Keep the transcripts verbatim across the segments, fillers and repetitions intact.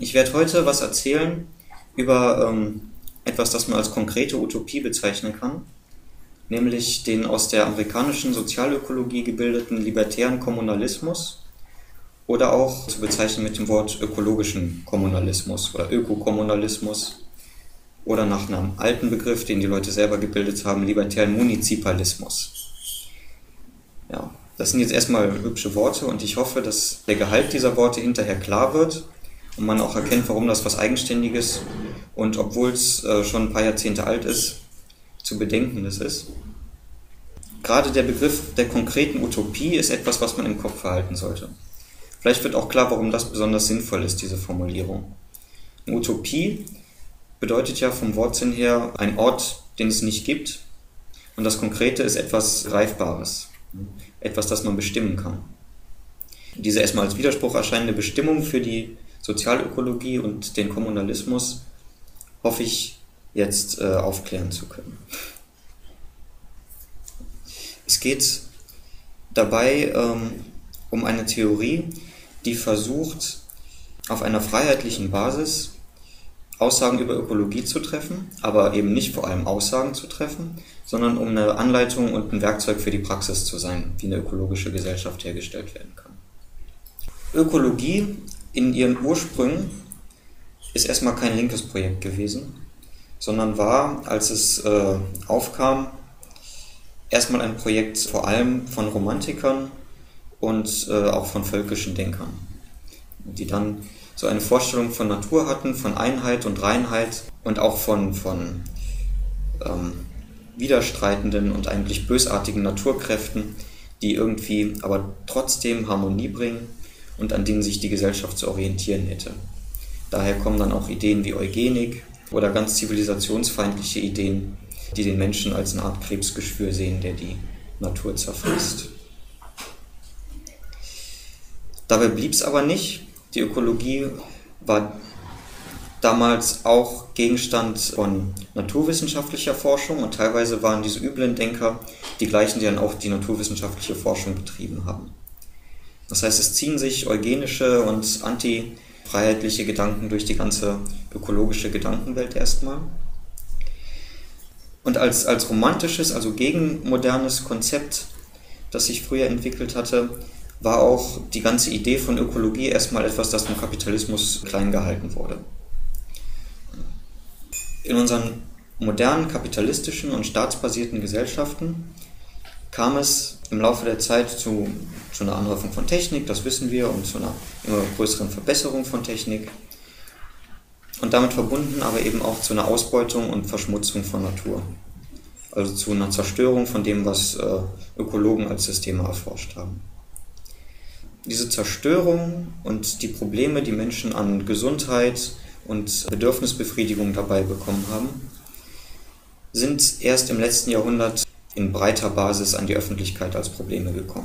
Ich werde heute was erzählen über ähm, etwas, das man als konkrete Utopie bezeichnen kann, nämlich den aus der amerikanischen Sozialökologie gebildeten libertären Kommunalismus oder auch zu bezeichnen mit dem Wort ökologischen Kommunalismus oder Ökokommunalismus oder nach einem alten Begriff, den die Leute selber gebildet haben, libertären Munizipalismus. Ja, das sind jetzt erstmal hübsche Worte und ich hoffe, dass der Gehalt dieser Worte hinterher klar wird und man auch erkennt, warum das was Eigenständiges und obwohl es äh, schon ein paar Jahrzehnte alt ist, zu Bedenkendes ist. Gerade der Begriff der konkreten Utopie ist etwas, was man im Kopf behalten sollte. Vielleicht wird auch klar, warum das besonders sinnvoll ist, diese Formulierung. Eine Utopie bedeutet ja vom Wortsinn her ein Ort, den es nicht gibt, und das Konkrete ist etwas Greifbares, etwas, das man bestimmen kann. Diese erstmal als Widerspruch erscheinende Bestimmung für die Sozialökologie und den Kommunalismus hoffe ich jetzt äh, aufklären zu können. Es geht dabei ähm, um eine Theorie, die versucht, auf einer freiheitlichen Basis Aussagen über Ökologie zu treffen, aber eben nicht vor allem Aussagen zu treffen, sondern um eine Anleitung und ein Werkzeug für die Praxis zu sein, wie eine ökologische Gesellschaft hergestellt werden kann. Ökologie in ihren Ursprüngen ist erstmal kein linkes Projekt gewesen, sondern war, als es äh, aufkam, erstmal ein Projekt vor allem von Romantikern und äh, auch von völkischen Denkern, die dann so eine Vorstellung von Natur hatten, von Einheit und Reinheit und auch von, von ähm, widerstreitenden und eigentlich bösartigen Naturkräften, die irgendwie aber trotzdem Harmonie bringen und an denen sich die Gesellschaft zu orientieren hätte. Daher kommen dann auch Ideen wie Eugenik oder ganz zivilisationsfeindliche Ideen, die den Menschen als eine Art Krebsgeschwür sehen, der die Natur zerfrisst. Dabei blieb es aber nicht. Die Ökologie war damals auch Gegenstand von naturwissenschaftlicher Forschung und teilweise waren diese üblen Denker die gleichen, die dann auch die naturwissenschaftliche Forschung betrieben haben. Das heißt, es ziehen sich eugenische und antifreiheitliche Gedanken durch die ganze ökologische Gedankenwelt erstmal. Und als, als romantisches, also gegenmodernes Konzept, das sich früher entwickelt hatte, war auch die ganze Idee von Ökologie erstmal etwas, das vom Kapitalismus klein gehalten wurde. In unseren modernen kapitalistischen und staatsbasierten Gesellschaften kam es im Laufe der Zeit zu, zu einer Anhäufung von Technik, das wissen wir, und zu einer immer größeren Verbesserung von Technik. Und damit verbunden aber eben auch zu einer Ausbeutung und Verschmutzung von Natur. Also zu einer Zerstörung von dem, was äh, Ökologen als Systeme erforscht haben. Diese Zerstörung und die Probleme, die Menschen an Gesundheit und Bedürfnisbefriedigung dabei bekommen haben, sind erst im letzten Jahrhundert in breiter Basis an die Öffentlichkeit als Probleme gekommen.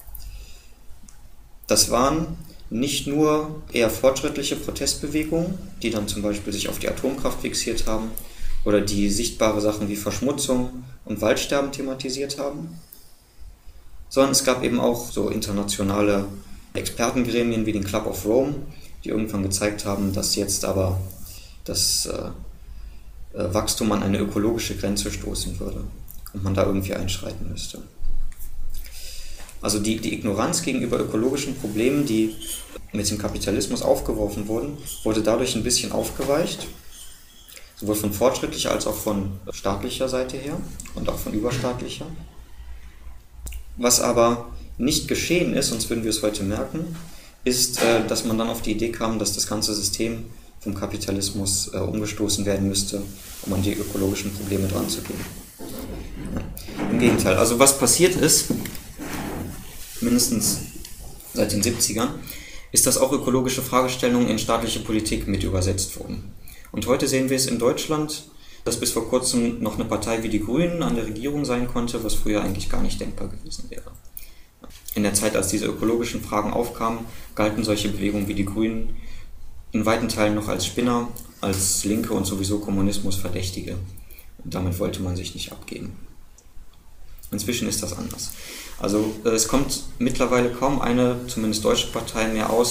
Das waren nicht nur eher fortschrittliche Protestbewegungen, die dann zum Beispiel sich auf die Atomkraft fixiert haben oder die sichtbare Sachen wie Verschmutzung und Waldsterben thematisiert haben, sondern es gab eben auch so internationale Expertengremien wie den Club of Rome, die irgendwann gezeigt haben, dass jetzt aber das äh, Wachstum an eine ökologische Grenze stoßen würde und man da irgendwie einschreiten müsste. Also die, die Ignoranz gegenüber ökologischen Problemen, die mit dem Kapitalismus aufgeworfen wurden, wurde dadurch ein bisschen aufgeweicht, sowohl von fortschrittlicher als auch von staatlicher Seite her und auch von überstaatlicher. Was aber nicht geschehen ist, sonst würden wir es heute merken, ist, äh, dass man dann auf die Idee kam, dass das ganze System vom Kapitalismus äh, umgestoßen werden müsste, um an die ökologischen Probleme dran zu gehen. Ja. Im Gegenteil, also was passiert ist, mindestens seit den siebzigern, ist, dass auch ökologische Fragestellungen in staatliche Politik mit übersetzt wurden. Und heute sehen wir es in Deutschland, dass bis vor kurzem noch eine Partei wie die Grünen an der Regierung sein konnte, was früher eigentlich gar nicht denkbar gewesen wäre. In der Zeit, als diese ökologischen Fragen aufkamen, galten solche Bewegungen wie die Grünen in weiten Teilen noch als Spinner, als Linke und sowieso Kommunismusverdächtige. Und damit wollte man sich nicht abgeben. Inzwischen ist das anders. Also es kommt mittlerweile kaum eine, zumindest deutsche Partei mehr aus,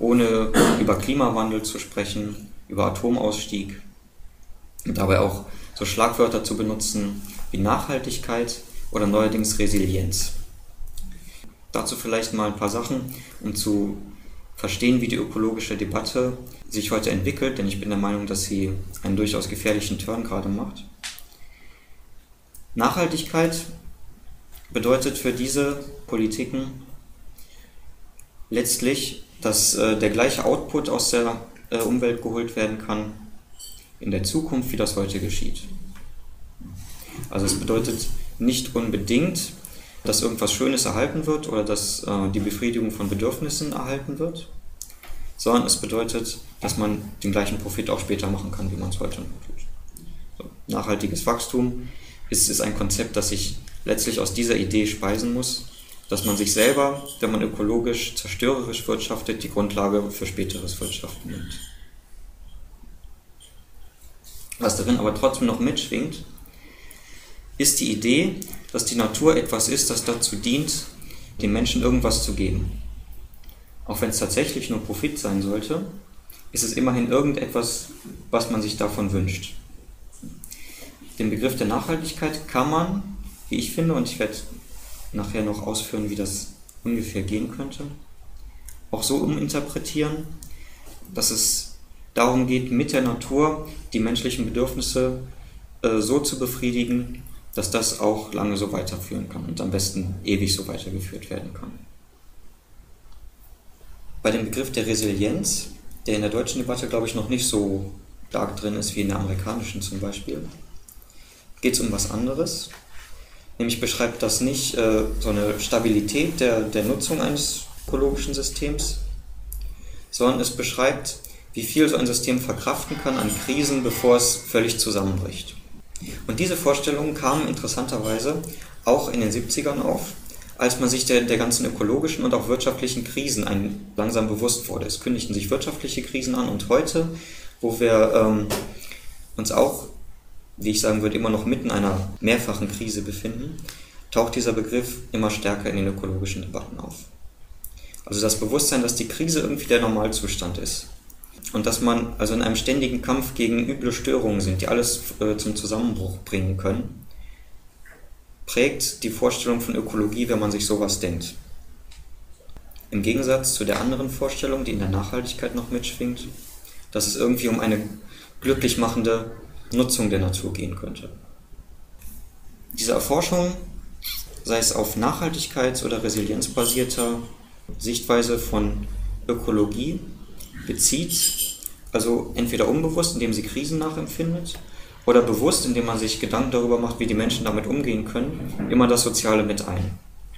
ohne über Klimawandel zu sprechen, über Atomausstieg und dabei auch so Schlagwörter zu benutzen wie Nachhaltigkeit oder neuerdings Resilienz. Dazu vielleicht mal ein paar Sachen, um zu verstehen, wie die ökologische Debatte sich heute entwickelt, denn ich bin der Meinung, dass sie einen durchaus gefährlichen Turn gerade macht. Nachhaltigkeit bedeutet für diese Politiken letztlich, dass äh, der gleiche Output aus der äh, Umwelt geholt werden kann in der Zukunft, wie das heute geschieht. Also es bedeutet nicht unbedingt, dass irgendwas Schönes erhalten wird oder dass äh, die Befriedigung von Bedürfnissen erhalten wird, sondern es bedeutet, dass man den gleichen Profit auch später machen kann, wie man es heute tut. So, nachhaltiges Wachstum ist, ist ein Konzept, das sich letztlich aus dieser Idee speisen muss, dass man sich selber, wenn man ökologisch, zerstörerisch wirtschaftet, die Grundlage für späteres Wirtschaften nimmt. Was darin aber trotzdem noch mitschwingt, ist die Idee, dass die Natur etwas ist, das dazu dient, den Menschen irgendwas zu geben. Auch wenn es tatsächlich nur Profit sein sollte, ist es immerhin irgendetwas, was man sich davon wünscht. Den Begriff der Nachhaltigkeit kann man, wie ich finde, und ich werde nachher noch ausführen, wie das ungefähr gehen könnte, auch so uminterpretieren, dass es darum geht, mit der Natur die menschlichen Bedürfnisse äh, so zu befriedigen, dass das auch lange so weiterführen kann und am besten ewig so weitergeführt werden kann. Bei dem Begriff der Resilienz, der in der deutschen Debatte, glaube ich, noch nicht so stark drin ist wie in der amerikanischen zum Beispiel, geht es um was anderes. Nämlich beschreibt das nicht äh, so eine Stabilität der, der Nutzung eines ökologischen Systems, sondern es beschreibt, wie viel so ein System verkraften kann an Krisen, bevor es völlig zusammenbricht. Und diese Vorstellungen kamen interessanterweise auch in den siebzigern auf, als man sich der, der ganzen ökologischen und auch wirtschaftlichen Krisen ein, langsam bewusst wurde. Es kündigten sich wirtschaftliche Krisen an und heute, wo wir ähm, uns auch, wie ich sagen würde, immer noch mitten in einer mehrfachen Krise befinden, taucht dieser Begriff immer stärker in den ökologischen Debatten auf. Also das Bewusstsein, dass die Krise irgendwie der Normalzustand ist. Und dass man also in einem ständigen Kampf gegen üble Störungen sind, die alles äh, zum Zusammenbruch bringen können, prägt die Vorstellung von Ökologie, wenn man sich sowas denkt. Im Gegensatz zu der anderen Vorstellung, die in der Nachhaltigkeit noch mitschwingt, dass es irgendwie um eine glücklich machende Nutzung der Natur gehen könnte. Diese Erforschung, sei es auf Nachhaltigkeits- oder resilienzbasierter Sichtweise von Ökologie, bezieht, also entweder unbewusst, indem sie Krisen nachempfindet, oder bewusst, indem man sich Gedanken darüber macht, wie die Menschen damit umgehen können, immer das Soziale mit ein.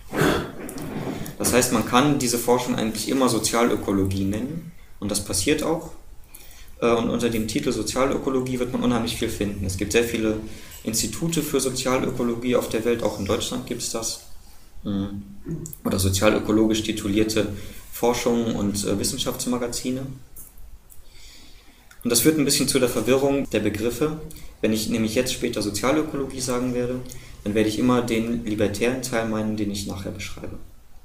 Das heißt, man kann diese Forschung eigentlich immer Sozialökologie nennen, und das passiert auch. Und unter dem Titel Sozialökologie wird man unheimlich viel finden. Es gibt sehr viele Institute für Sozialökologie auf der Welt, auch in Deutschland gibt es das. Oder sozialökologisch titulierte Forschung und äh, Wissenschaftsmagazine. Und das führt ein bisschen zu der Verwirrung der Begriffe. Wenn ich nämlich jetzt später Sozialökologie sagen werde, dann werde ich immer den libertären Teil meinen, den ich nachher beschreibe.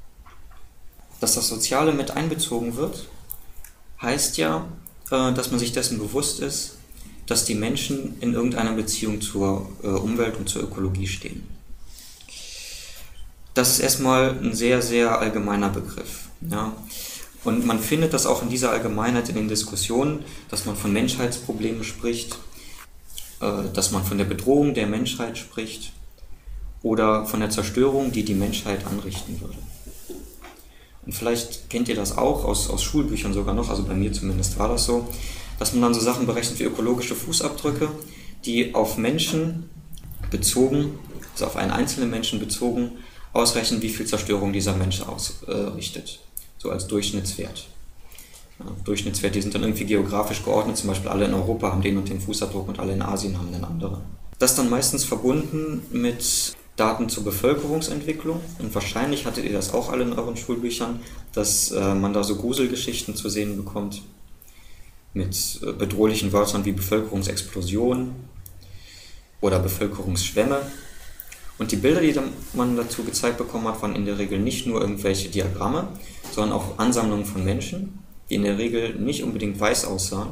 Dass das Soziale mit einbezogen wird, heißt ja, äh, dass man sich dessen bewusst ist, dass die Menschen in irgendeiner Beziehung zur äh, Umwelt und zur Ökologie stehen. Das ist erstmal ein sehr, sehr allgemeiner Begriff. Ja. Und man findet das auch in dieser Allgemeinheit in den Diskussionen, dass man von Menschheitsproblemen spricht, äh, dass man von der Bedrohung der Menschheit spricht oder von der Zerstörung, die die Menschheit anrichten würde. Und vielleicht kennt ihr das auch aus, aus Schulbüchern sogar noch, also bei mir zumindest war das so, dass man dann so Sachen berechnet wie ökologische Fußabdrücke, die auf Menschen bezogen, also auf einen einzelnen Menschen bezogen, ausrechnen, wie viel Zerstörung dieser Mensch ausrichtet, so als Durchschnittswert. Ja, Durchschnittswert, die sind dann irgendwie geografisch geordnet, zum Beispiel alle in Europa haben den und den Fußabdruck und alle in Asien haben den anderen. Das dann meistens verbunden mit Daten zur Bevölkerungsentwicklung und wahrscheinlich hattet ihr das auch alle in euren Schulbüchern, dass äh, man da so Gruselgeschichten zu sehen bekommt mit äh, bedrohlichen Wörtern wie Bevölkerungsexplosion oder Bevölkerungsschwämme. Und die Bilder, die man dazu gezeigt bekommen hat, waren in der Regel nicht nur irgendwelche Diagramme, sondern auch Ansammlungen von Menschen, die in der Regel nicht unbedingt weiß aussahen.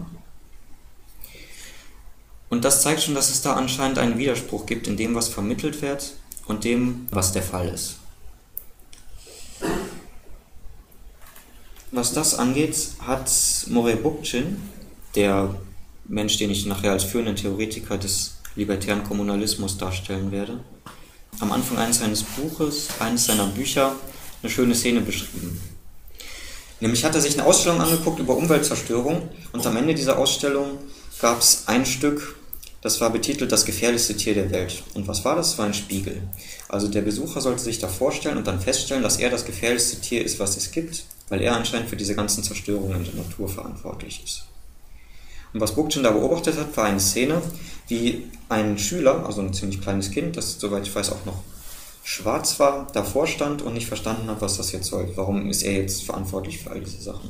Und das zeigt schon, dass es da anscheinend einen Widerspruch gibt in dem, was vermittelt wird und dem, was der Fall ist. Was das angeht, hat Murray Bookchin, der Mensch, den ich nachher als führenden Theoretiker des libertären Kommunalismus darstellen werde, am Anfang eines seines Buches, eines seiner Bücher, eine schöne Szene beschrieben. Nämlich hat er sich eine Ausstellung angeguckt über Umweltzerstörung und am Ende dieser Ausstellung gab es ein Stück, das war betitelt Das gefährlichste Tier der Welt. Und was war das? Das war ein Spiegel. Also der Besucher sollte sich da vorstellen und dann feststellen, dass er das gefährlichste Tier ist, was es gibt, weil er anscheinend für diese ganzen Zerstörungen in der Natur verantwortlich ist. Und was Bookchin da beobachtet hat, war eine Szene, wie ein Schüler, also ein ziemlich kleines Kind, das soweit ich weiß auch noch schwarz war, davor stand und nicht verstanden hat, was das jetzt soll. Warum ist er jetzt verantwortlich für all diese Sachen?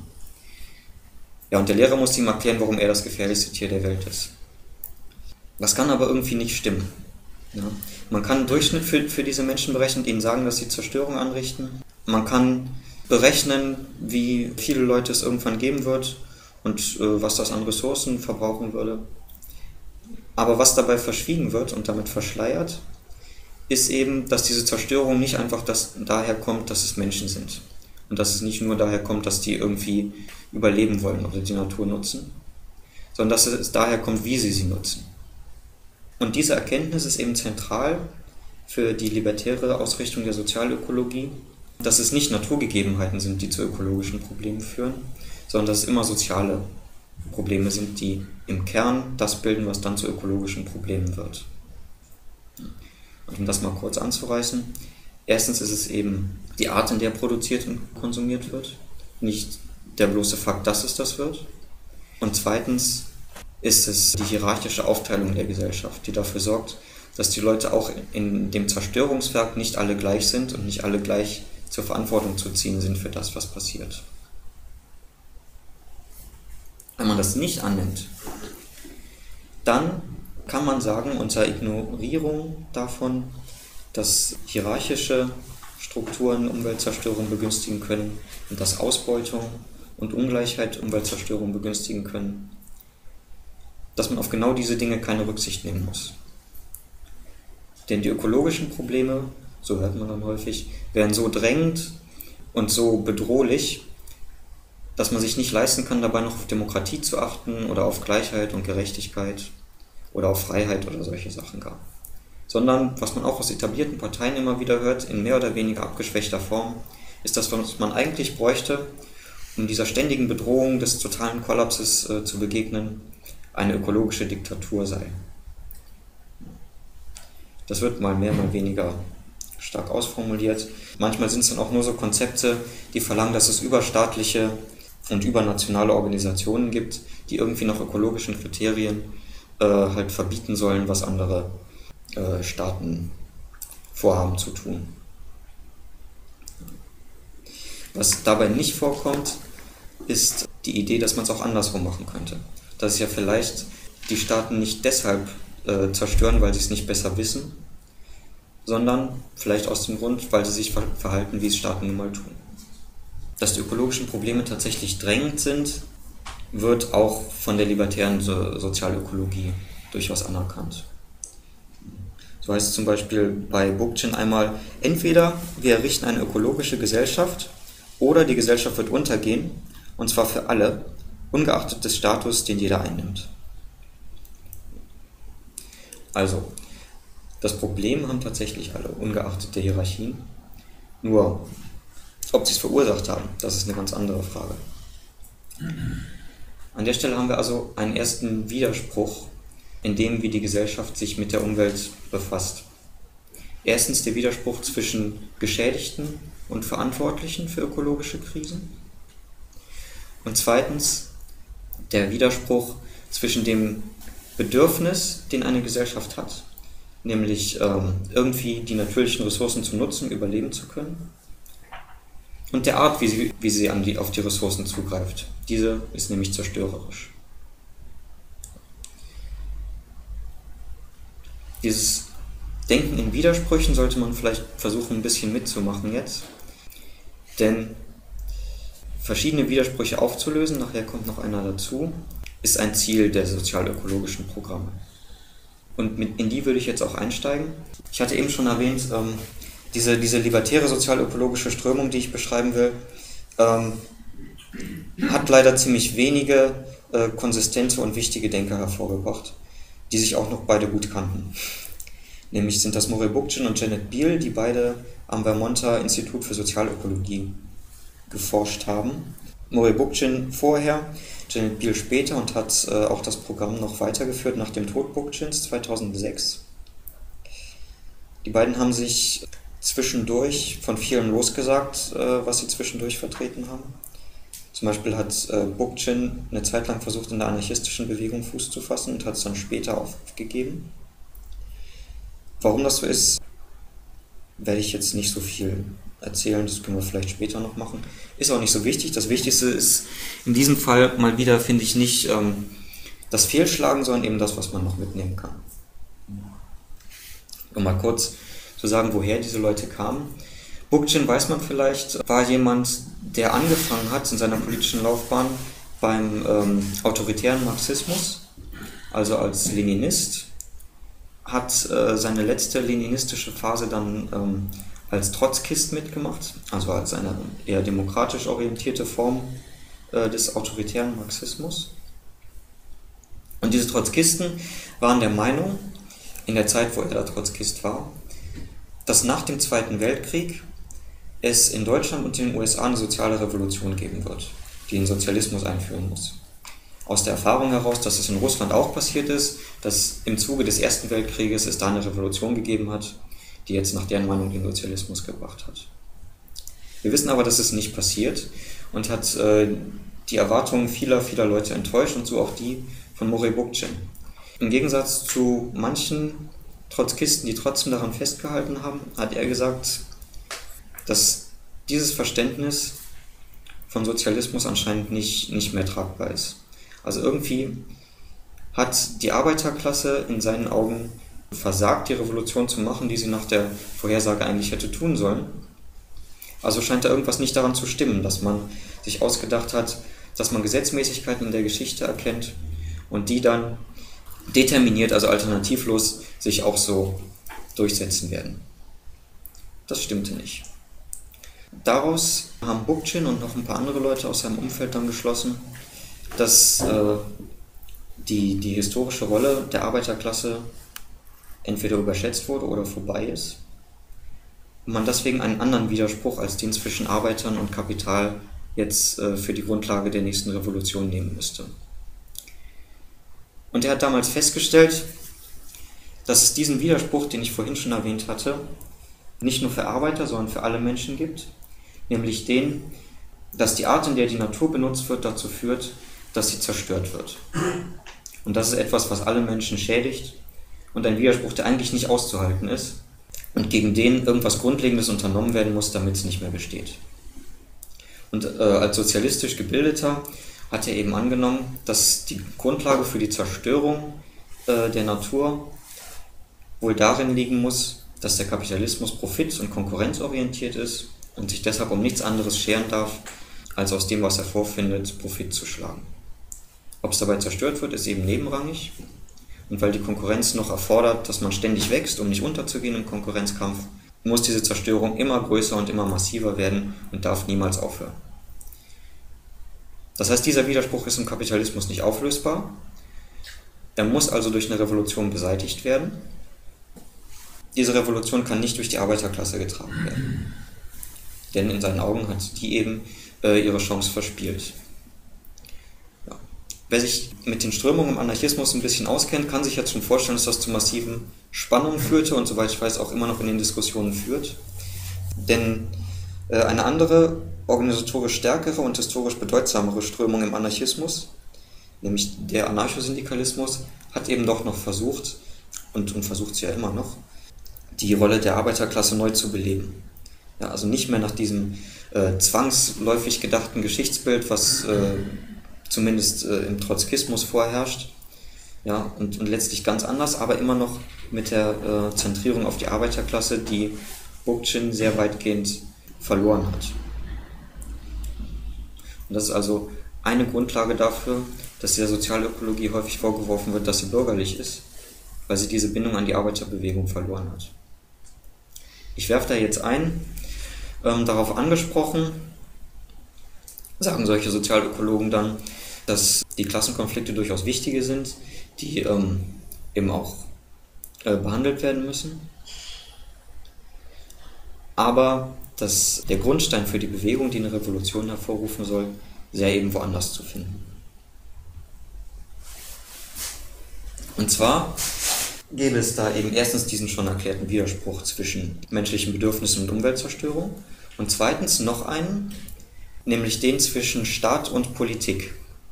Ja, und der Lehrer musste ihm erklären, warum er das gefährlichste Tier der Welt ist. Das kann aber irgendwie nicht stimmen. Ja. Man kann einen Durchschnitt für, für diese Menschen berechnen und ihnen sagen, dass sie Zerstörung anrichten. Man kann berechnen, wie viele Leute es irgendwann geben wird und äh, was das an Ressourcen verbrauchen würde. Aber was dabei verschwiegen wird und damit verschleiert, ist eben, dass diese Zerstörung nicht einfach das, daher kommt, dass es Menschen sind. Und dass es nicht nur daher kommt, dass die irgendwie überleben wollen oder die Natur nutzen, sondern dass es daher kommt, wie sie sie nutzen. Und diese Erkenntnis ist eben zentral für die libertäre Ausrichtung der Sozialökologie, dass es nicht Naturgegebenheiten sind, die zu ökologischen Problemen führen, sondern dass es immer soziale Probleme sind, die im Kern das bilden, was dann zu ökologischen Problemen wird. Und um das mal kurz anzureißen, erstens ist es eben die Art, in der produziert und konsumiert wird, nicht der bloße Fakt, dass es das wird. Und zweitens ist es die hierarchische Aufteilung der Gesellschaft, die dafür sorgt, dass die Leute auch in dem Zerstörungswerk nicht alle gleich sind und nicht alle gleich zur Verantwortung zu ziehen sind für das, was passiert. Wenn man das nicht annimmt, dann kann man sagen, unter Ignorierung davon, dass hierarchische Strukturen Umweltzerstörung begünstigen können und dass Ausbeutung und Ungleichheit Umweltzerstörung begünstigen können, dass man auf genau diese Dinge keine Rücksicht nehmen muss. Denn die ökologischen Probleme, so hört man dann häufig, werden so drängend und so bedrohlich, dass man sich nicht leisten kann, dabei noch auf Demokratie zu achten oder auf Gleichheit und Gerechtigkeit oder auf Freiheit oder solche Sachen gar. Sondern, was man auch aus etablierten Parteien immer wieder hört, in mehr oder weniger abgeschwächter Form, ist das, was man eigentlich bräuchte, um dieser ständigen Bedrohung des totalen Kollapses äh, zu begegnen, eine ökologische Diktatur sei. Das wird mal mehr, mal weniger stark ausformuliert. Manchmal sind es dann auch nur so Konzepte, die verlangen, dass es überstaatliche und übernationale Organisationen gibt, die irgendwie nach ökologischen Kriterien äh, halt verbieten sollen, was andere äh, Staaten vorhaben zu tun. Was dabei nicht vorkommt, ist die Idee, dass man es auch andersrum machen könnte. Dass es ja vielleicht die Staaten nicht deshalb äh, zerstören, weil sie es nicht besser wissen, sondern vielleicht aus dem Grund, weil sie sich ver- verhalten, wie es Staaten nun mal tun. Dass die ökologischen Probleme tatsächlich drängend sind, wird auch von der libertären so- Sozialökologie durchaus anerkannt. So heißt es zum Beispiel bei Bookchin einmal, entweder wir errichten eine ökologische Gesellschaft oder die Gesellschaft wird untergehen, und zwar für alle, ungeachtet des Status, den jeder einnimmt. Also, das Problem haben tatsächlich alle, ungeachtet der Hierarchien. Nur, ob sie es verursacht haben, das ist eine ganz andere Frage. An der Stelle haben wir also einen ersten Widerspruch in dem, wie die Gesellschaft sich mit der Umwelt befasst. Erstens der Widerspruch zwischen Geschädigten und Verantwortlichen für ökologische Krisen. Und zweitens der Widerspruch zwischen dem Bedürfnis, den eine Gesellschaft hat, nämlich ähm, irgendwie die natürlichen Ressourcen zu nutzen, überleben zu können, und der Art, wie sie, wie sie an die, auf die Ressourcen zugreift. Diese ist nämlich zerstörerisch. Dieses Denken in Widersprüchen sollte man vielleicht versuchen, ein bisschen mitzumachen jetzt, denn verschiedene Widersprüche aufzulösen, nachher kommt noch einer dazu, ist ein Ziel der sozialökologischen Programme. Und mit, in die würde ich jetzt auch einsteigen. Ich hatte eben schon erwähnt, ähm, diese, diese libertäre sozialökologische Strömung, die ich beschreiben will, ähm, hat leider ziemlich wenige äh, konsistente und wichtige Denker hervorgebracht, die sich auch noch beide gut kannten. Nämlich sind das Murray Bookchin und Janet Biel, die beide am Vermonter Institut für Sozialökologie geforscht haben. Murray Bookchin vorher, Janet Biel später und hat äh, auch das Programm noch weitergeführt nach dem Tod Bookchins zweitausendsechs. Die beiden haben sich zwischendurch von vielen losgesagt, äh, was sie zwischendurch vertreten haben. Zum Beispiel hat äh, Bookchin eine Zeit lang versucht, in der anarchistischen Bewegung Fuß zu fassen und hat es dann später aufgegeben. Warum das so ist, werde ich jetzt nicht so viel erzählen, das können wir vielleicht später noch machen. Ist auch nicht so wichtig. Das Wichtigste ist in diesem Fall mal wieder, finde ich, nicht ähm, das Fehlschlagen, sondern eben das, was man noch mitnehmen kann. Um mal kurz zu sagen, woher diese Leute kamen. Bookchin, weiß man vielleicht, war jemand, der angefangen hat in seiner politischen Laufbahn beim ähm, autoritären Marxismus, also als Leninist, hat äh, seine letzte leninistische Phase dann ähm, als Trotzkist mitgemacht, also als eine eher demokratisch orientierte Form äh, des autoritären Marxismus. Und diese Trotzkisten waren der Meinung, in der Zeit, wo er da Trotzkist war, dass nach dem Zweiten Weltkrieg es in Deutschland und in den U S A eine soziale Revolution geben wird, die den Sozialismus einführen muss. Aus der Erfahrung heraus, dass es in Russland auch passiert ist, dass im Zuge des Ersten Weltkrieges es da eine Revolution gegeben hat, die jetzt nach deren Meinung den Sozialismus gebracht hat. Wir wissen aber, dass es nicht passiert und hat äh, die Erwartungen vieler, vieler Leute enttäuscht und so auch die von Murray Bookchin. Im Gegensatz zu manchen Trotzkisten, die trotzdem daran festgehalten haben, hat er gesagt, dass dieses Verständnis von Sozialismus anscheinend nicht, nicht mehr tragbar ist. Also irgendwie hat die Arbeiterklasse in seinen Augen versagt, die Revolution zu machen, die sie nach der Vorhersage eigentlich hätte tun sollen. Also scheint da irgendwas nicht daran zu stimmen, dass man sich ausgedacht hat, dass man Gesetzmäßigkeiten in der Geschichte erkennt und die dann determiniert, also alternativlos, sich auch so durchsetzen werden. Das stimmte nicht. Daraus haben Bookchin und noch ein paar andere Leute aus seinem Umfeld dann geschlossen, dass äh, die, die historische Rolle der Arbeiterklasse entweder überschätzt wurde oder vorbei ist und man deswegen einen anderen Widerspruch als den zwischen Arbeitern und Kapital jetzt äh, für die Grundlage der nächsten Revolution nehmen müsste. Und er hat damals festgestellt, dass es diesen Widerspruch, den ich vorhin schon erwähnt hatte, nicht nur für Arbeiter, sondern für alle Menschen gibt, nämlich den, dass die Art, in der die Natur benutzt wird, dazu führt, dass sie zerstört wird. Und das ist etwas, was alle Menschen schädigt und ein Widerspruch, der eigentlich nicht auszuhalten ist und gegen den irgendwas Grundlegendes unternommen werden muss, damit es nicht mehr besteht. Und äh, als sozialistisch Gebildeter hat er eben angenommen, dass die Grundlage für die Zerstörung äh, der Natur wohl darin liegen muss, dass der Kapitalismus profit- und konkurrenzorientiert ist und sich deshalb um nichts anderes scheren darf, als aus dem, was er vorfindet, Profit zu schlagen. Ob es dabei zerstört wird, ist eben nebenrangig. Und weil die Konkurrenz noch erfordert, dass man ständig wächst, um nicht unterzugehen im Konkurrenzkampf, muss diese Zerstörung immer größer und immer massiver werden und darf niemals aufhören. Das heißt, dieser Widerspruch ist im Kapitalismus nicht auflösbar. Er muss also durch eine Revolution beseitigt werden. Diese Revolution kann nicht durch die Arbeiterklasse getragen werden. Denn in seinen Augen hat die eben äh, ihre Chance verspielt. Ja. Wer sich mit den Strömungen im Anarchismus ein bisschen auskennt, kann sich jetzt schon vorstellen, dass das zu massiven Spannungen führte und soweit ich weiß auch immer noch in den Diskussionen führt. Denn äh, eine andere, organisatorisch stärkere und historisch bedeutsamere Strömung im Anarchismus, nämlich der Anarchosyndikalismus, hat eben doch noch versucht, und, und versucht es ja immer noch, die Rolle der Arbeiterklasse neu zu beleben. Ja, also nicht mehr nach diesem äh, zwangsläufig gedachten Geschichtsbild, was äh, zumindest äh, im Trotzkismus vorherrscht, ja, und, und letztlich ganz anders, aber immer noch mit der äh, Zentrierung auf die Arbeiterklasse, die Bookchin sehr weitgehend verloren hat. Und das ist also eine Grundlage dafür, dass der Sozialökologie häufig vorgeworfen wird, dass sie bürgerlich ist, weil sie diese Bindung an die Arbeiterbewegung verloren hat. Ich werfe da jetzt ein, ähm, darauf angesprochen, sagen solche Sozialökologen dann, dass die Klassenkonflikte durchaus wichtige sind, die ähm, eben auch äh, behandelt werden müssen. Aber dass der Grundstein für die Bewegung, die eine Revolution hervorrufen soll, sehr eben woanders zu finden. Und zwar gäbe es da eben erstens diesen schon erklärten Widerspruch zwischen menschlichen Bedürfnissen und Umweltzerstörung und zweitens noch einen, nämlich den zwischen Staat und Politik.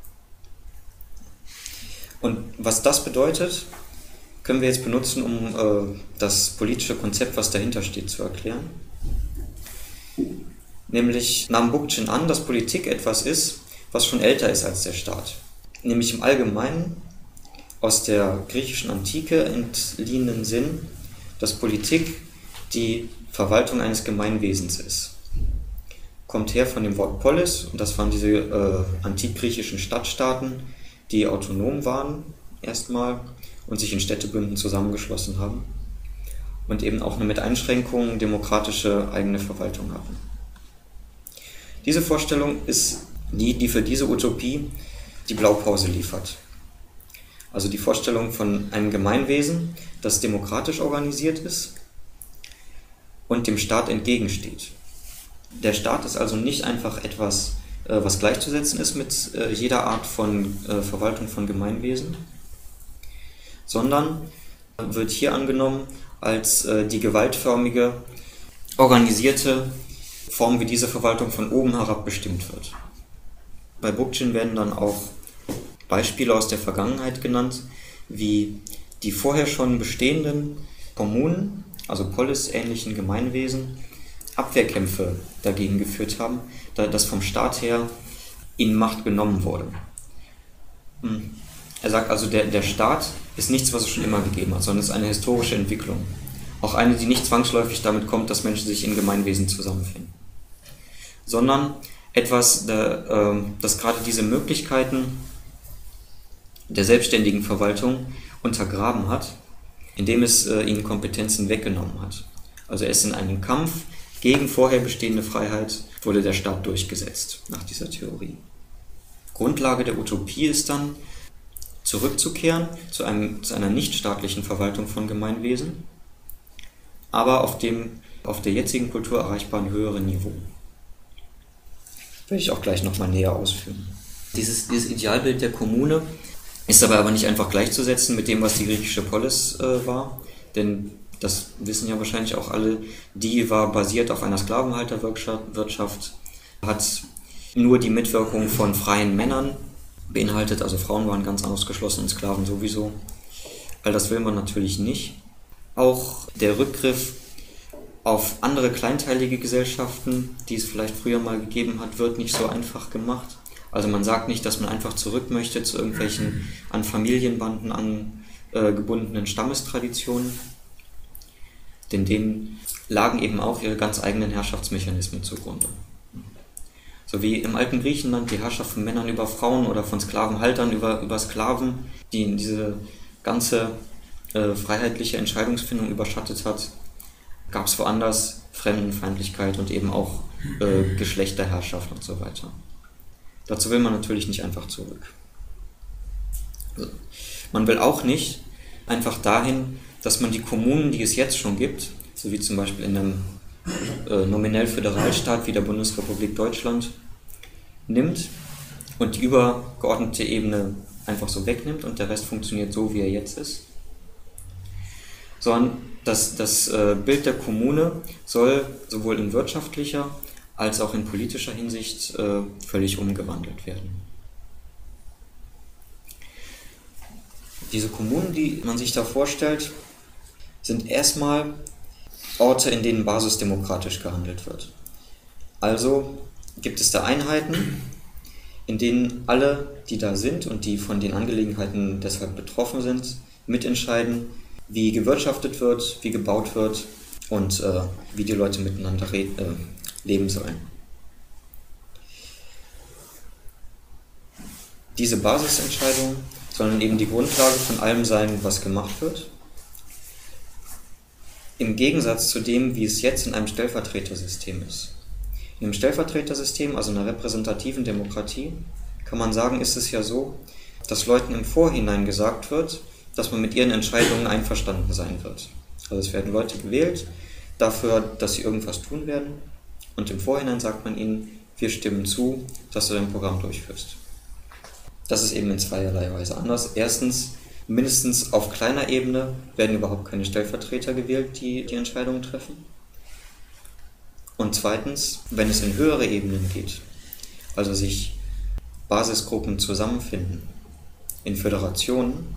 Und was das bedeutet, können wir jetzt benutzen, um äh, das politische Konzept, was dahinter steht, zu erklären. Nämlich nahm Bookchin an, dass Politik etwas ist, was schon älter ist als der Staat. Nämlich im Allgemeinen aus der griechischen Antike entliehenen Sinn, dass Politik die Verwaltung eines Gemeinwesens ist. Kommt her von dem Wort Polis, und das waren diese äh, antikgriechischen Stadtstaaten, die autonom waren erstmal und sich in Städtebünden zusammengeschlossen haben und eben auch eine mit Einschränkungen demokratische eigene Verwaltung hatten. Diese Vorstellung ist die, die für diese Utopie die Blaupause liefert. Also die Vorstellung von einem Gemeinwesen, das demokratisch organisiert ist und dem Staat entgegensteht. Der Staat ist also nicht einfach etwas, was gleichzusetzen ist mit jeder Art von Verwaltung von Gemeinwesen, sondern wird hier angenommen als die gewaltförmige, organisierte Form, wie diese Verwaltung von oben herab bestimmt wird. Bei Bookchin werden dann auch Beispiele aus der Vergangenheit genannt, wie die vorher schon bestehenden Kommunen, also Polis-ähnlichen Gemeinwesen, Abwehrkämpfe dagegen geführt haben, da das vom Staat her ihnen Macht genommen wurde. Er sagt also, der, der Staat ist nichts, was es schon immer gegeben hat, sondern es ist eine historische Entwicklung. Auch eine, die nicht zwangsläufig damit kommt, dass Menschen sich in Gemeinwesen zusammenfinden. Sondern etwas, das gerade diese Möglichkeiten der selbstständigen Verwaltung untergraben hat, indem es ihnen Kompetenzen weggenommen hat. Also es in einem Kampf gegen vorher bestehende Freiheit wurde der Staat durchgesetzt, nach dieser Theorie. Grundlage der Utopie ist dann, zurückzukehren zu, einem, zu einer nichtstaatlichen Verwaltung von Gemeinwesen, aber auf dem auf der jetzigen Kultur erreichbaren höheren Niveau. Werde ich auch gleich nochmal näher ausführen. Dieses, dieses Idealbild der Kommune ist dabei aber nicht einfach gleichzusetzen mit dem, was die griechische Polis äh, war, denn das wissen ja wahrscheinlich auch alle, die war basiert auf einer Sklavenhalterwirtschaft, hat nur die Mitwirkung von freien Männern beinhaltet, also Frauen waren ganz ausgeschlossen und Sklaven sowieso. All das will man natürlich nicht. Auch der Rückgriff auf andere kleinteilige Gesellschaften, die es vielleicht früher mal gegeben hat, wird nicht so einfach gemacht. Also man sagt nicht, dass man einfach zurück möchte zu irgendwelchen an Familienbanden angebundenen Stammestraditionen, denn denen lagen eben auch ihre ganz eigenen Herrschaftsmechanismen zugrunde. So wie im alten Griechenland die Herrschaft von Männern über Frauen oder von Sklavenhaltern über, über Sklaven, die in diese ganze äh, freiheitliche Entscheidungsfindung überschattet hat, gab es woanders Fremdenfeindlichkeit und eben auch äh, Geschlechterherrschaft und so weiter. Dazu will man natürlich nicht einfach zurück. Also, man will auch nicht einfach dahin, dass man die Kommunen, die es jetzt schon gibt, so wie zum Beispiel in einem äh, nominell Föderalstaat wie der Bundesrepublik Deutschland, nimmt und die übergeordnete Ebene einfach so wegnimmt und der Rest funktioniert so, wie er jetzt ist. Sondern das, das äh, Bild der Kommune soll sowohl in wirtschaftlicher als auch in politischer Hinsicht äh, völlig umgewandelt werden. Diese Kommunen, die man sich da vorstellt, sind erstmal Orte, in denen basisdemokratisch gehandelt wird. Also gibt es da Einheiten, in denen alle, die da sind und die von den Angelegenheiten deshalb betroffen sind, mitentscheiden, wie gewirtschaftet wird, wie gebaut wird und äh, wie die Leute miteinander re- äh, leben sollen. Diese Basisentscheidungen sollen eben die Grundlage von allem sein, was gemacht wird. Im Gegensatz zu dem, wie es jetzt in einem Stellvertretersystem ist. In einem Stellvertretersystem, also einer repräsentativen Demokratie, kann man sagen, ist es ja so, dass Leuten im Vorhinein gesagt wird, dass man mit ihren Entscheidungen einverstanden sein wird. Also es werden Leute gewählt dafür, dass sie irgendwas tun werden, und im Vorhinein sagt man ihnen, wir stimmen zu, dass du dein Programm durchführst. Das ist eben in zweierlei Weise anders. Erstens, mindestens auf kleiner Ebene werden überhaupt keine Stellvertreter gewählt, die die Entscheidungen treffen. Und zweitens, wenn es in höhere Ebenen geht, also sich Basisgruppen zusammenfinden, in Föderationen,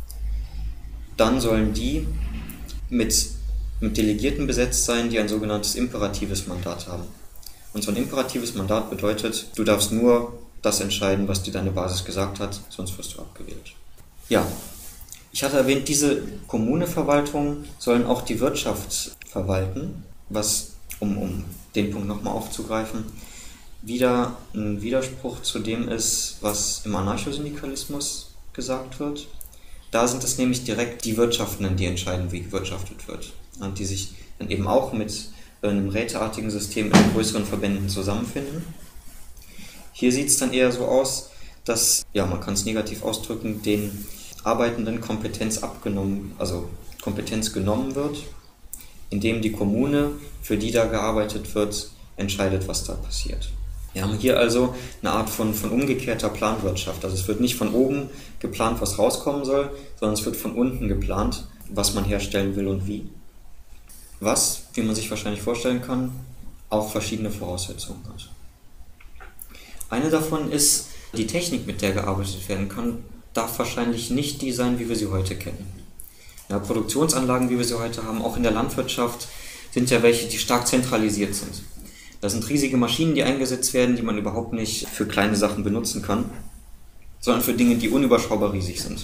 dann sollen die mit, mit Delegierten besetzt sein, die ein sogenanntes imperatives Mandat haben. Und so ein imperatives Mandat bedeutet, du darfst nur das entscheiden, was dir deine Basis gesagt hat, sonst wirst du abgewählt. Ja, ich hatte erwähnt, diese Kommuneverwaltungen sollen auch die Wirtschaft verwalten, was, um, um den Punkt nochmal aufzugreifen, wieder ein Widerspruch zu dem ist, was im Anarchosyndikalismus gesagt wird. Da sind es nämlich direkt die Wirtschaftenden, die entscheiden, wie gewirtschaftet wird. Und die sich dann eben auch mit einem räteartigen System in größeren Verbänden zusammenfinden. Hier sieht es dann eher so aus, dass, ja, man kann es negativ ausdrücken, den Arbeitenden Kompetenz abgenommen, also Kompetenz genommen wird, indem die Kommune, für die da gearbeitet wird, entscheidet, was da passiert. Wir haben hier also eine Art von, von umgekehrter Planwirtschaft. Also es wird nicht von oben geplant, was rauskommen soll, sondern es wird von unten geplant, was man herstellen will und wie. Was, wie man sich wahrscheinlich vorstellen kann, auch verschiedene Voraussetzungen hat. Eine davon ist, die Technik, mit der gearbeitet werden kann, darf wahrscheinlich nicht die sein, wie wir sie heute kennen. Ja, Produktionsanlagen, wie wir sie heute haben, auch in der Landwirtschaft, sind ja welche, die stark zentralisiert sind. Das sind riesige Maschinen, die eingesetzt werden, die man überhaupt nicht für kleine Sachen benutzen kann, sondern für Dinge, die unüberschaubar riesig sind.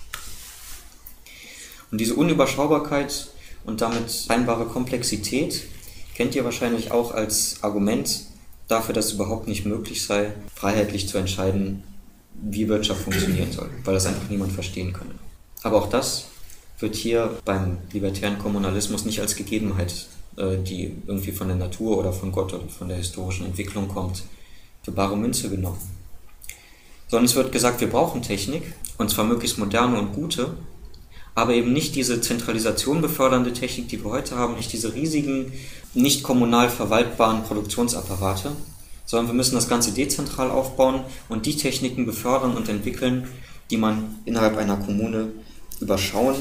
Und diese Unüberschaubarkeit und damit scheinbare Komplexität kennt ihr wahrscheinlich auch als Argument dafür, dass es überhaupt nicht möglich sei, freiheitlich zu entscheiden, wie Wirtschaft funktionieren soll, weil das einfach niemand verstehen könne. Aber auch das wird hier beim libertären Kommunalismus nicht als Gegebenheit, die irgendwie von der Natur oder von Gott oder von der historischen Entwicklung kommt, für bare Münze genommen. Sondern es wird gesagt, wir brauchen Technik, und zwar möglichst moderne und gute, aber eben nicht diese Zentralisation befördernde Technik, die wir heute haben, nicht diese riesigen, nicht kommunal verwaltbaren Produktionsapparate, sondern wir müssen das Ganze dezentral aufbauen und die Techniken befördern und entwickeln, die man innerhalb einer Kommune überschauen,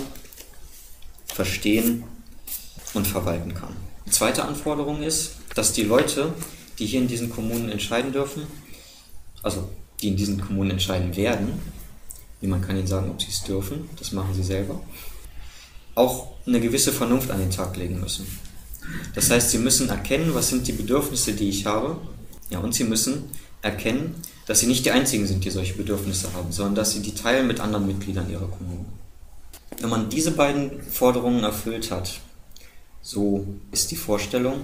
verstehen und verwalten kann. Die zweite Anforderung ist, dass die Leute, die hier in diesen Kommunen entscheiden dürfen, also die in diesen Kommunen entscheiden werden, niemand kann ihnen sagen, ob sie es dürfen, das machen sie selber, auch eine gewisse Vernunft an den Tag legen müssen. Das heißt, sie müssen erkennen, was sind die Bedürfnisse, die ich habe, ja, und sie müssen erkennen, dass sie nicht die Einzigen sind, die solche Bedürfnisse haben, sondern dass sie die teilen mit anderen Mitgliedern ihrer Kommune. Wenn man diese beiden Forderungen erfüllt hat, so ist die Vorstellung,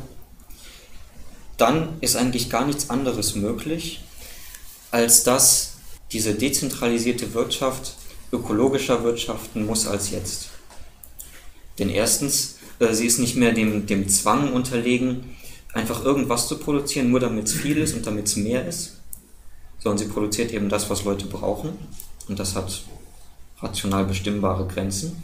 dann ist eigentlich gar nichts anderes möglich, als dass diese dezentralisierte Wirtschaft ökologischer wirtschaften muss als jetzt. Denn erstens, äh, sie ist nicht mehr dem, dem Zwang unterlegen, einfach irgendwas zu produzieren, nur damit es viel ist und damit es mehr ist, sondern sie produziert eben das, was Leute brauchen, und das hat rational bestimmbare Grenzen.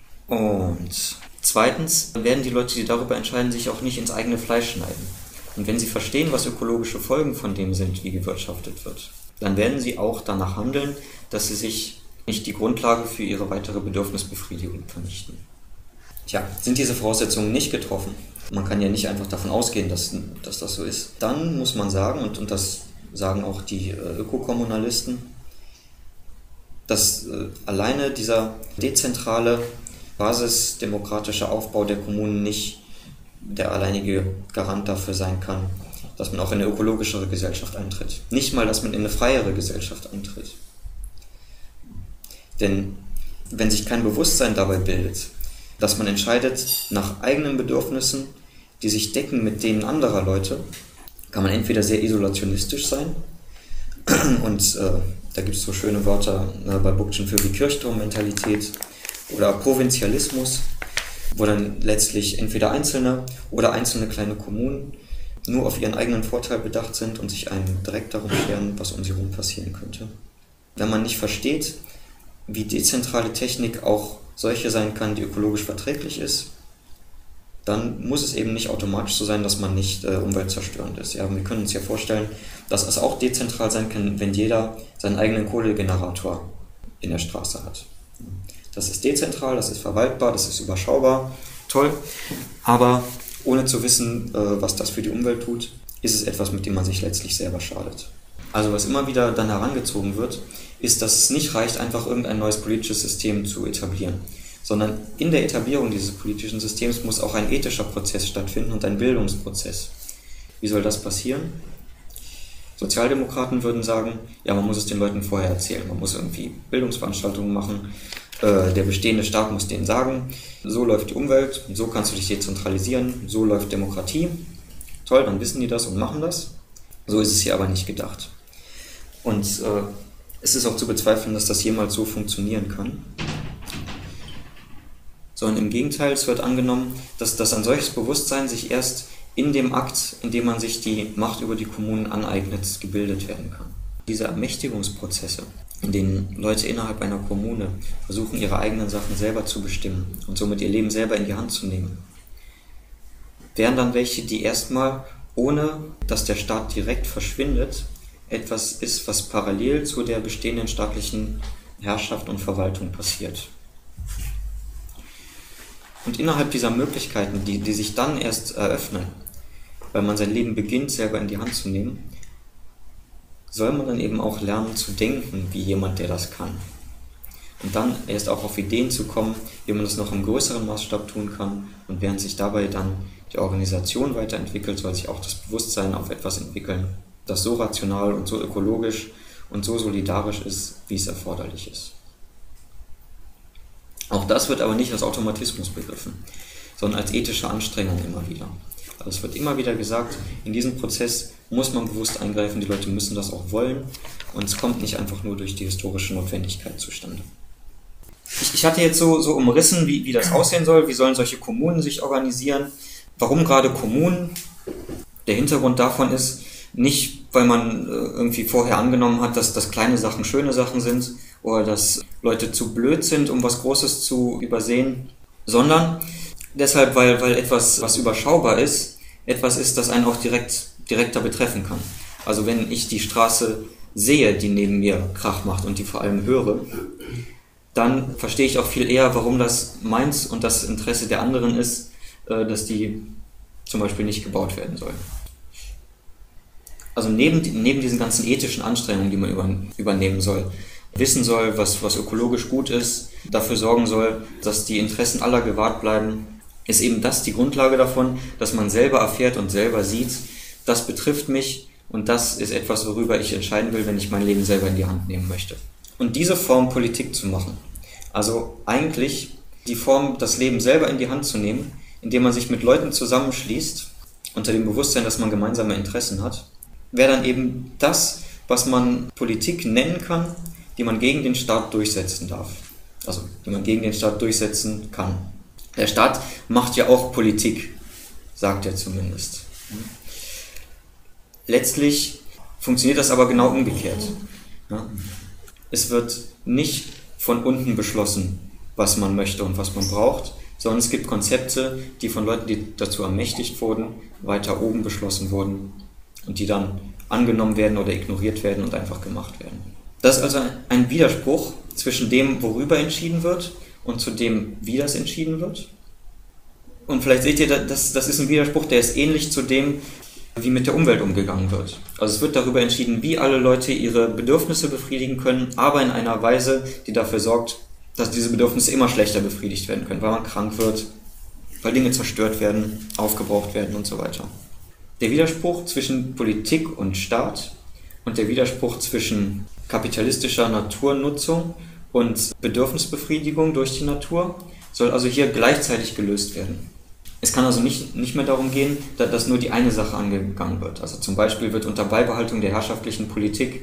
Und zweitens werden die Leute, die darüber entscheiden, sich auch nicht ins eigene Fleisch schneiden. Und wenn sie verstehen, was ökologische Folgen von dem sind, wie gewirtschaftet wird, dann werden sie auch danach handeln, dass sie sich nicht die Grundlage für ihre weitere Bedürfnisbefriedigung vernichten. Tja, sind diese Voraussetzungen nicht getroffen, man kann ja nicht einfach davon ausgehen, dass, dass das so ist, dann muss man sagen, und, und das sagen auch die äh, Ökokommunalisten, dass äh, alleine dieser dezentrale, basisdemokratische Aufbau der Kommunen nicht der alleinige Garant dafür sein kann, dass man auch in eine ökologischere Gesellschaft eintritt. Nicht mal, dass man in eine freiere Gesellschaft eintritt. Denn wenn sich kein Bewusstsein dabei bildet, dass man entscheidet nach eigenen Bedürfnissen, die sich decken mit denen anderer Leute, kann man entweder sehr isolationistisch sein, Und äh, da gibt es so schöne Wörter äh, bei Bookchin für wie Kirchturmmentalität oder Provinzialismus, wo dann letztlich entweder Einzelne oder einzelne kleine Kommunen nur auf ihren eigenen Vorteil bedacht sind und sich einen direkt darum scheren, was um sie herum passieren könnte. Wenn man nicht versteht, wie dezentrale Technik auch solche sein kann, die ökologisch verträglich ist, dann muss es eben nicht automatisch so sein, dass man nicht äh, umweltzerstörend ist. Ja, wir können uns ja vorstellen, dass es auch dezentral sein kann, wenn jeder seinen eigenen Kohlegenerator in der Straße hat. Das ist dezentral, das ist verwaltbar, das ist überschaubar, toll, aber ohne zu wissen, äh, was das für die Umwelt tut, ist es etwas, mit dem man sich letztlich selber schadet. Also was immer wieder dann herangezogen wird, ist, dass es nicht reicht, einfach irgendein neues politisches System zu etablieren, sondern in der Etablierung dieses politischen Systems muss auch ein ethischer Prozess stattfinden und ein Bildungsprozess. Wie soll das passieren? Sozialdemokraten würden sagen, ja, man muss es den Leuten vorher erzählen, man muss irgendwie Bildungsveranstaltungen machen, äh, der bestehende Staat muss denen sagen, so läuft die Umwelt, so kannst du dich dezentralisieren, so läuft Demokratie. Toll, dann wissen die das und machen das. So ist es hier aber nicht gedacht. Und äh, es ist auch zu bezweifeln, dass das jemals so funktionieren kann. Sondern im Gegenteil, es wird angenommen, dass, dass ein solches Bewusstsein sich erst in dem Akt, in dem man sich die Macht über die Kommunen aneignet, gebildet werden kann. Diese Ermächtigungsprozesse, in denen Leute innerhalb einer Kommune versuchen, ihre eigenen Sachen selber zu bestimmen und somit ihr Leben selber in die Hand zu nehmen, wären dann welche, die erstmal, ohne dass der Staat direkt verschwindet, etwas ist, was parallel zu der bestehenden staatlichen Herrschaft und Verwaltung passiert. Und innerhalb dieser Möglichkeiten, die, die sich dann erst eröffnen, weil man sein Leben beginnt, selber in die Hand zu nehmen, soll man dann eben auch lernen zu denken, wie jemand, der das kann. Und dann erst auch auf Ideen zu kommen, wie man das noch im größeren Maßstab tun kann. Und während sich dabei dann die Organisation weiterentwickelt, soll sich auch das Bewusstsein auf etwas entwickeln, das so rational und so ökologisch und so solidarisch ist, wie es erforderlich ist. Auch das wird aber nicht als Automatismus begriffen, sondern als ethische Anstrengung immer wieder. Also es wird immer wieder gesagt, in diesem Prozess muss man bewusst eingreifen, die Leute müssen das auch wollen und es kommt nicht einfach nur durch die historische Notwendigkeit zustande. Ich, ich hatte jetzt so, so umrissen, wie, wie das aussehen soll, wie sollen solche Kommunen sich organisieren, warum gerade Kommunen. Der Hintergrund davon ist, nicht, weil man irgendwie vorher angenommen hat, dass, dass kleine Sachen schöne Sachen sind oder dass Leute zu blöd sind, um was Großes zu übersehen, sondern deshalb, weil, weil etwas, was überschaubar ist, etwas ist, das einen auch direkt, direkter betreffen kann. Also wenn ich die Straße sehe, die neben mir Krach macht und die vor allem höre, dann verstehe ich auch viel eher, warum das meins und das Interesse der anderen ist, dass die zum Beispiel nicht gebaut werden sollen. Also neben, neben diesen ganzen ethischen Anstrengungen, die man über, übernehmen soll, wissen soll, was, was ökologisch gut ist, dafür sorgen soll, dass die Interessen aller gewahrt bleiben, ist eben das die Grundlage davon, dass man selber erfährt und selber sieht, das betrifft mich und das ist etwas, worüber ich entscheiden will, wenn ich mein Leben selber in die Hand nehmen möchte. Und diese Form Politik zu machen, also eigentlich die Form, das Leben selber in die Hand zu nehmen, indem man sich mit Leuten zusammenschließt, unter dem Bewusstsein, dass man gemeinsame Interessen hat, wäre dann eben das, was man Politik nennen kann, die man gegen den Staat durchsetzen darf. Also, die man gegen den Staat durchsetzen kann. Der Staat macht ja auch Politik, sagt er zumindest. Letztlich funktioniert das aber genau umgekehrt. Ja? Es wird nicht von unten beschlossen, was man möchte und was man braucht, sondern es gibt Konzepte, die von Leuten, die dazu ermächtigt wurden, weiter oben beschlossen wurden und die dann angenommen werden oder ignoriert werden und einfach gemacht werden. Das ist also ein Widerspruch zwischen dem, worüber entschieden wird und zu dem, wie das entschieden wird. Und vielleicht seht ihr, das, das ist ein Widerspruch, der ist ähnlich zu dem, wie mit der Umwelt umgegangen wird. Also es wird darüber entschieden, wie alle Leute ihre Bedürfnisse befriedigen können, aber in einer Weise, die dafür sorgt, dass diese Bedürfnisse immer schlechter befriedigt werden können, weil man krank wird, weil Dinge zerstört werden, aufgebraucht werden und so weiter. Der Widerspruch zwischen Politik und Staat und der Widerspruch zwischen kapitalistischer Naturnutzung und Bedürfnisbefriedigung durch die Natur soll also hier gleichzeitig gelöst werden. Es kann also nicht, nicht mehr darum gehen, dass nur die eine Sache angegangen wird. Also zum Beispiel wird unter Beibehaltung der herrschaftlichen Politik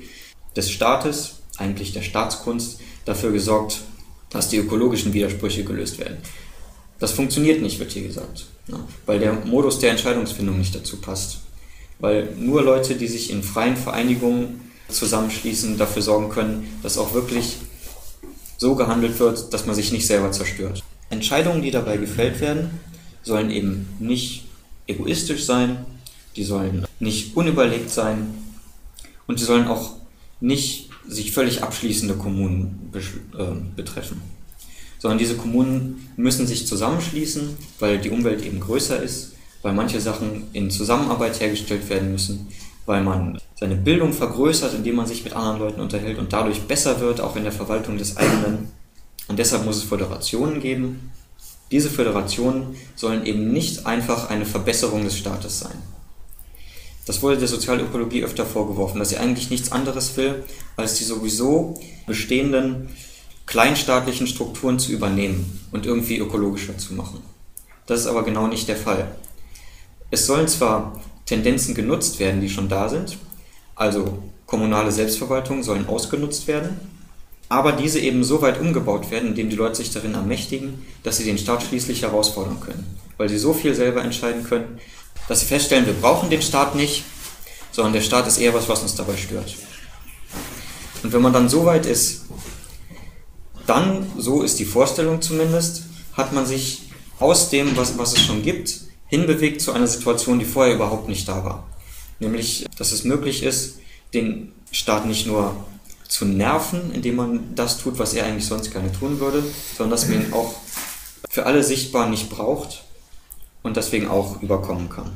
des Staates, eigentlich der Staatskunst, dafür gesorgt, dass die ökologischen Widersprüche gelöst werden. Das funktioniert nicht, wird hier gesagt, ne? Weil der Modus der Entscheidungsfindung nicht dazu passt. Weil nur Leute, die sich in freien Vereinigungen zusammenschließen, dafür sorgen können, dass auch wirklich so gehandelt wird, dass man sich nicht selber zerstört. Entscheidungen, die dabei gefällt werden, sollen eben nicht egoistisch sein, die sollen nicht unüberlegt sein und die sollen auch nicht sich völlig abschließende Kommunen betreffen, sondern diese Kommunen müssen sich zusammenschließen, weil die Umwelt eben größer ist, weil manche Sachen in Zusammenarbeit hergestellt werden müssen, weil man seine Bildung vergrößert, indem man sich mit anderen Leuten unterhält und dadurch besser wird, auch in der Verwaltung des eigenen. Und deshalb muss es Föderationen geben. Diese Föderationen sollen eben nicht einfach eine Verbesserung des Staates sein. Das wurde der Sozialökologie öfter vorgeworfen, dass sie eigentlich nichts anderes will, als die sowieso bestehenden kleinstaatlichen Strukturen zu übernehmen und irgendwie ökologischer zu machen. Das ist aber genau nicht der Fall. Es sollen zwar Tendenzen genutzt werden, die schon da sind, also kommunale Selbstverwaltungen sollen ausgenutzt werden, aber diese eben so weit umgebaut werden, indem die Leute sich darin ermächtigen, dass sie den Staat schließlich herausfordern können, weil sie so viel selber entscheiden können, dass sie feststellen, wir brauchen den Staat nicht, sondern der Staat ist eher was, was uns dabei stört. Und wenn man dann so weit ist, dann, so ist die Vorstellung zumindest, hat man sich aus dem, was, was es schon gibt, hinbewegt zu einer Situation, die vorher überhaupt nicht da war. Nämlich, dass es möglich ist, den Staat nicht nur zu nerven, indem man das tut, was er eigentlich sonst gerne tun würde, sondern dass man ihn auch für alle sichtbar nicht braucht und deswegen auch überkommen kann.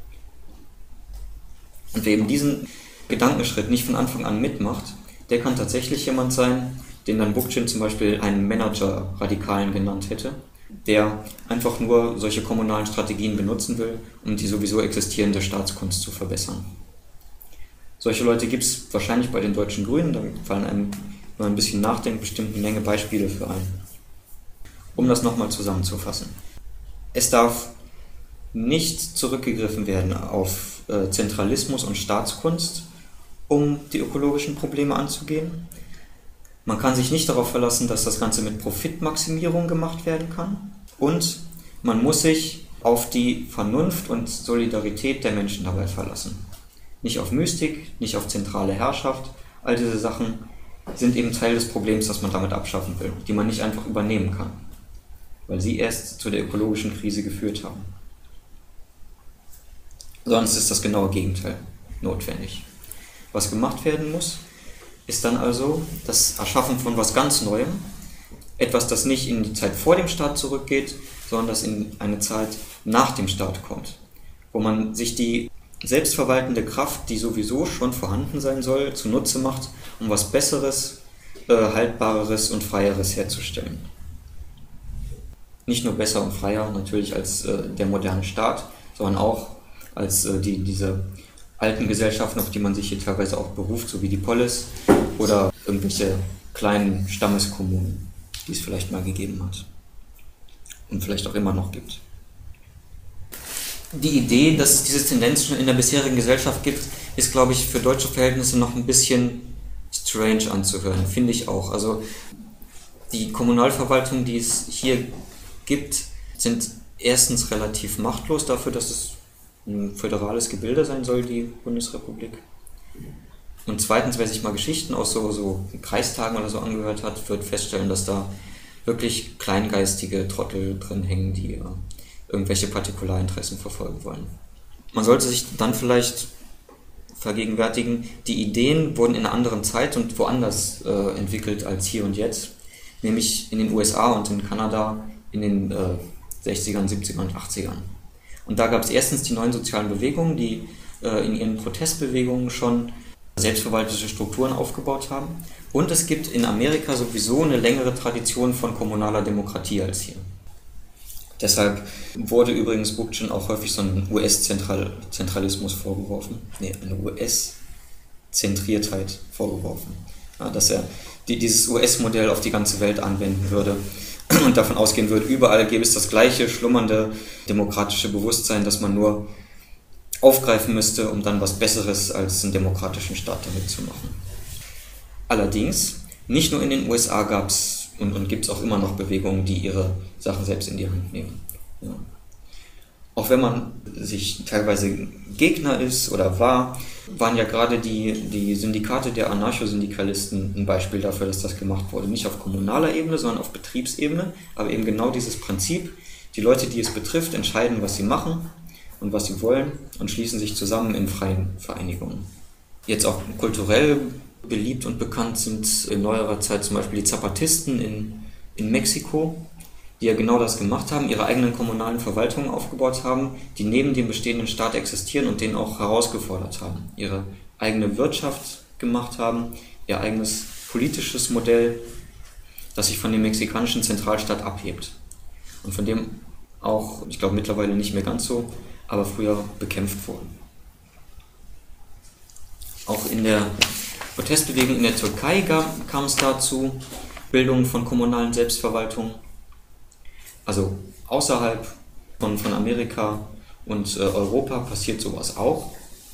Und wer eben diesen Gedankenschritt nicht von Anfang an mitmacht, der kann tatsächlich jemand sein, den dann Bookchin zum Beispiel einen Manager-Radikalen genannt hätte, der einfach nur solche kommunalen Strategien benutzen will, um die sowieso existierende Staatskunst zu verbessern. Solche Leute gibt es wahrscheinlich bei den deutschen Grünen, da fallen einem, wenn man ein bisschen nachdenkt, bestimmt eine Menge Beispiele für ein. Um das nochmal zusammenzufassen. Es darf nicht zurückgegriffen werden auf äh, Zentralismus und Staatskunst, um die ökologischen Probleme anzugehen. Man kann sich nicht darauf verlassen, dass das Ganze mit Profitmaximierung gemacht werden kann. Und man muss sich auf die Vernunft und Solidarität der Menschen dabei verlassen. Nicht auf Mystik, nicht auf zentrale Herrschaft. All diese Sachen sind eben Teil des Problems, das man damit abschaffen will, die man nicht einfach übernehmen kann, weil sie erst zu der ökologischen Krise geführt haben. Sonst ist das genaue Gegenteil notwendig. Was gemacht werden muss, ist dann also das Erschaffen von was ganz Neuem, etwas, das nicht in die Zeit vor dem Staat zurückgeht, sondern das in eine Zeit nach dem Staat kommt, wo man sich die selbstverwaltende Kraft, die sowieso schon vorhanden sein soll, zunutze macht, um was Besseres, äh, Haltbareres und Freieres herzustellen. Nicht nur besser und freier natürlich als äh, der moderne Staat, sondern auch als äh, die, diese alten Gesellschaften, auf die man sich hier teilweise auch beruft, so wie die Polis oder irgendwelche kleinen Stammeskommunen, die es vielleicht mal gegeben hat und vielleicht auch immer noch gibt. Die Idee, dass es diese Tendenz schon in der bisherigen Gesellschaft gibt, ist, glaube ich, für deutsche Verhältnisse noch ein bisschen strange anzuhören, finde ich auch. Also die Kommunalverwaltungen, die es hier gibt, sind erstens relativ machtlos dafür, dass es ein föderales Gebilde sein soll, die Bundesrepublik. Und zweitens, wer sich mal Geschichten aus so, so Kreistagen oder so angehört hat, wird feststellen, dass da wirklich kleingeistige Trottel drin hängen, die äh, irgendwelche Partikularinteressen verfolgen wollen. Man sollte sich dann vielleicht vergegenwärtigen, die Ideen wurden in einer anderen Zeit und woanders äh, entwickelt als hier und jetzt, nämlich in den U S A und in Kanada in den äh, sechzigern, siebzigern und achtzigern. Und da gab es erstens die neuen sozialen Bewegungen, die äh, in ihren Protestbewegungen schon selbstverwaltete Strukturen aufgebaut haben. Und es gibt in Amerika sowieso eine längere Tradition von kommunaler Demokratie als hier. Deshalb wurde übrigens Bookchin auch häufig so ein U S-Zentralismus vorgeworfen, nee, eine U S-Zentriertheit vorgeworfen, ja, dass er die, dieses U S-Modell auf die ganze Welt anwenden würde und davon ausgehen würde, überall gäbe es das gleiche schlummernde demokratische Bewusstsein, das man nur aufgreifen müsste, um dann was Besseres als einen demokratischen Staat damit zu machen. Allerdings, nicht nur in den U S A gab es und, und gibt es auch immer noch Bewegungen, die ihre Sachen selbst in die Hand nehmen. Ja. Auch wenn man sich teilweise Gegner ist oder war, waren ja gerade die, die Syndikate der Anarchosyndikalisten ein Beispiel dafür, dass das gemacht wurde. Nicht auf kommunaler Ebene, sondern auf Betriebsebene, aber eben genau dieses Prinzip. Die Leute, die es betrifft, entscheiden, was sie machen und was sie wollen und schließen sich zusammen in freien Vereinigungen. Jetzt auch kulturell beliebt und bekannt sind in neuerer Zeit zum Beispiel die Zapatisten in, in Mexiko, die ja genau das gemacht haben, ihre eigenen kommunalen Verwaltungen aufgebaut haben, die neben dem bestehenden Staat existieren und den auch herausgefordert haben, ihre eigene Wirtschaft gemacht haben, ihr eigenes politisches Modell, das sich von dem mexikanischen Zentralstaat abhebt und von dem auch, ich glaube mittlerweile nicht mehr ganz so, aber früher bekämpft wurde. Auch in der Protestbewegung in der Türkei gab, kam es dazu, Bildung von kommunalen Selbstverwaltungen, also außerhalb von, von Amerika und äh, Europa passiert sowas auch.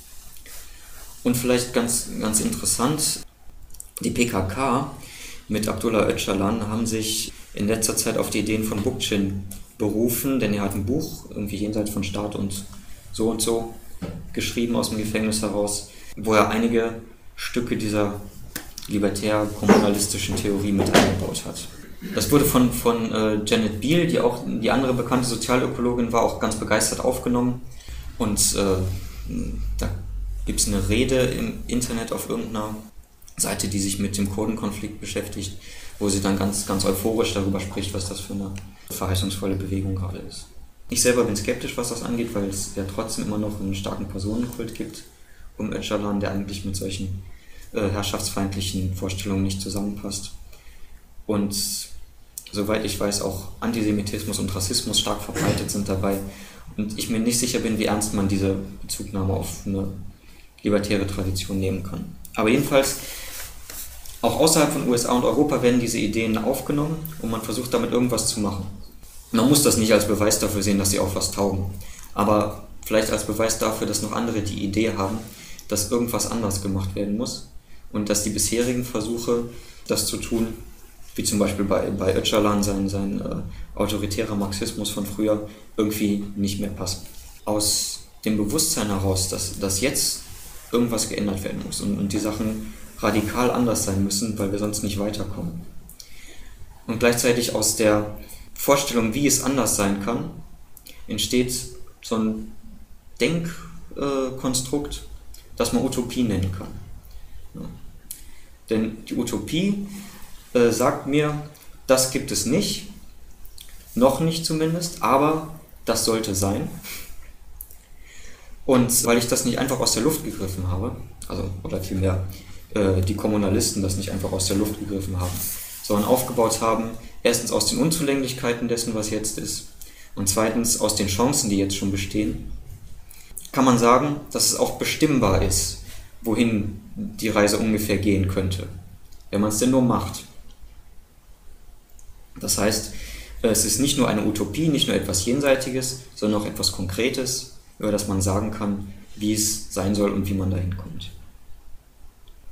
Und vielleicht ganz, ganz interessant, die P K K mit Abdullah Öcalan haben sich in letzter Zeit auf die Ideen von Bookchin berufen, denn er hat ein Buch, irgendwie Jenseits von Staat und so und so, geschrieben aus dem Gefängnis heraus, wo er einige Stücke dieser libertär-kommunalistischen Theorie mit eingebaut hat. Das wurde von, von äh, Janet Biel, die auch die andere bekannte Sozialökologin war, auch ganz begeistert aufgenommen. Und äh, da gibt es eine Rede im Internet auf irgendeiner Seite, die sich mit dem Kurdenkonflikt beschäftigt, wo sie dann ganz, ganz euphorisch darüber spricht, was das für eine verheißungsvolle Bewegung gerade ist. Ich selber bin skeptisch, was das angeht, weil es ja trotzdem immer noch einen starken Personenkult gibt um Öcalan, der eigentlich mit solchen äh, herrschaftsfeindlichen Vorstellungen nicht zusammenpasst. Und soweit ich weiß, auch Antisemitismus und Rassismus stark verbreitet sind dabei. Und ich mir nicht sicher bin, wie ernst man diese Bezugnahme auf eine libertäre Tradition nehmen kann. Aber jedenfalls, auch außerhalb von U S A und Europa werden diese Ideen aufgenommen und man versucht damit irgendwas zu machen. Man muss das nicht als Beweis dafür sehen, dass sie auch was taugen, aber vielleicht als Beweis dafür, dass noch andere die Idee haben, dass irgendwas anders gemacht werden muss und dass die bisherigen Versuche, das zu tun, wie zum Beispiel bei, bei Öcalan, sein, sein äh, autoritärer Marxismus von früher, irgendwie nicht mehr passen. Aus dem Bewusstsein heraus, dass, dass jetzt irgendwas geändert werden muss und, und die Sachen radikal anders sein müssen, weil wir sonst nicht weiterkommen. Und gleichzeitig aus der Vorstellung, wie es anders sein kann, entsteht so ein Denkkonstrukt, äh, das man Utopie nennen kann. Ja. Denn die Utopie äh, sagt mir, das gibt es nicht, noch nicht zumindest, aber das sollte sein. Und weil ich das nicht einfach aus der Luft gegriffen habe, also oder vielmehr äh, die Kommunalisten das nicht einfach aus der Luft gegriffen haben, sondern aufgebaut haben, erstens aus den Unzulänglichkeiten dessen, was jetzt ist, und zweitens aus den Chancen, die jetzt schon bestehen, kann man sagen, dass es auch bestimmbar ist, wohin die Reise ungefähr gehen könnte, wenn man es denn nur macht. Das heißt, es ist nicht nur eine Utopie, nicht nur etwas Jenseitiges, sondern auch etwas Konkretes, über das man sagen kann, wie es sein soll und wie man dahin kommt.